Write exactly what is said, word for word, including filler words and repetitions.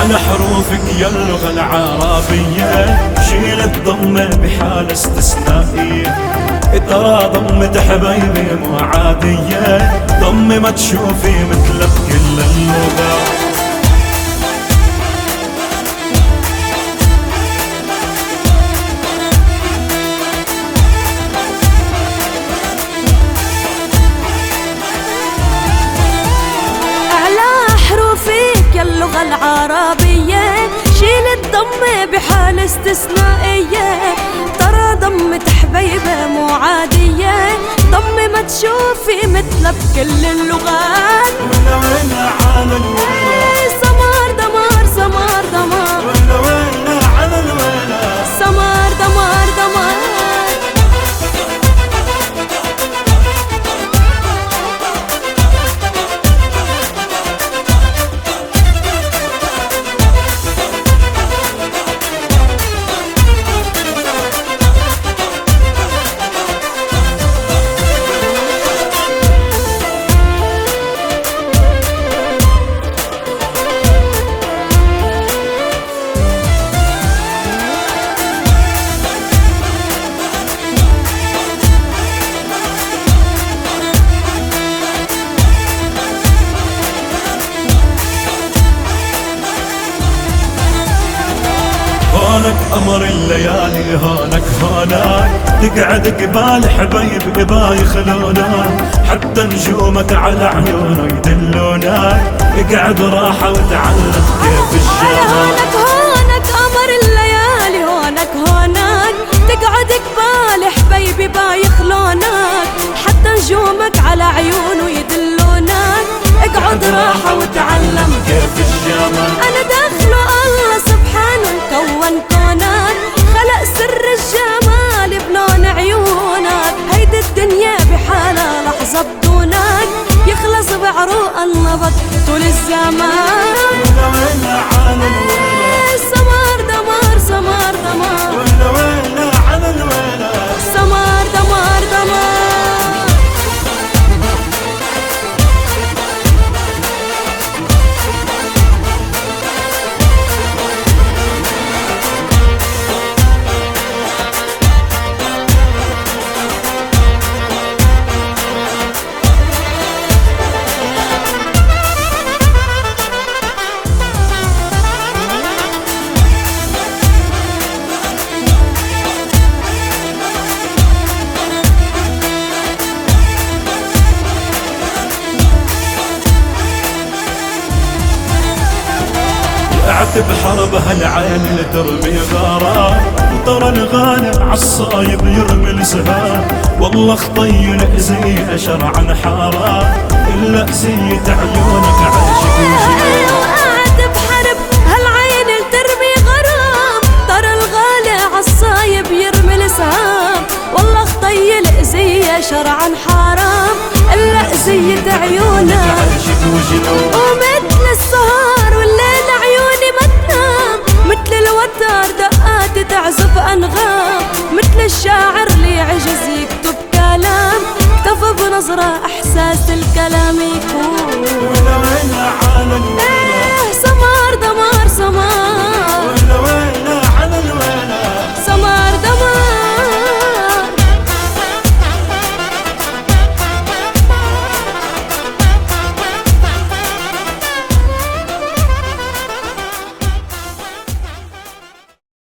على حروفك يا اللغة العربية شيل الضمة بحالة استثنائية. ترى ضمة حبايبي مو عادية، ضمة ما تشوفي مثلها بكل اللغات. اللغة العربية شيل الضمة بحالة استثنائية. ترى ضمة حبيبة مو عادية، ضمة ما تشوفي مثلها بكل اللغات. ولا ولا على الولا سمار دمار سمار دمار، ولا ولا على الولا سمار دمار دمار. هونك قمر الليالي هونك هونك، تقعد قبال حبايب قبا يخلونك، حتى نجومك على عيونه يدلونك، اقعد راحة وتعلم كيف الجمال. هونك هونك قمر الليالي هونك هونك، تقعد قبال حبايب قبا يخلونك، حتى نجومك على عيونه يدلونك، اقعد راحة وتعلم كيف الجمال. أنا داخله الله سبحانه كون كونك، خلق سر الجمال بلون عيونك، هيدي الدنيا بحالها لحظة بدونك، يخلص بعروق النبض طول الزمان. ولا ولا على الولا سمار دمار سمار دمار، ولا ولا على الولا سمار دمار دمار. وقعت بحرب هالعين اللي ترمي غارات، وترى الغالي عالصايب يرمي السهام، والله خطي الأزية شرعا حارات، إلا أزية عيونك عاشق وجنون. وقعت بحرب هالعين اللي ترمي غرام، ترى الغالي عالصايب يرمي السهام، والله خطي الأزية شرعا حرام، إلا أزية عيونك عاشق وجنون.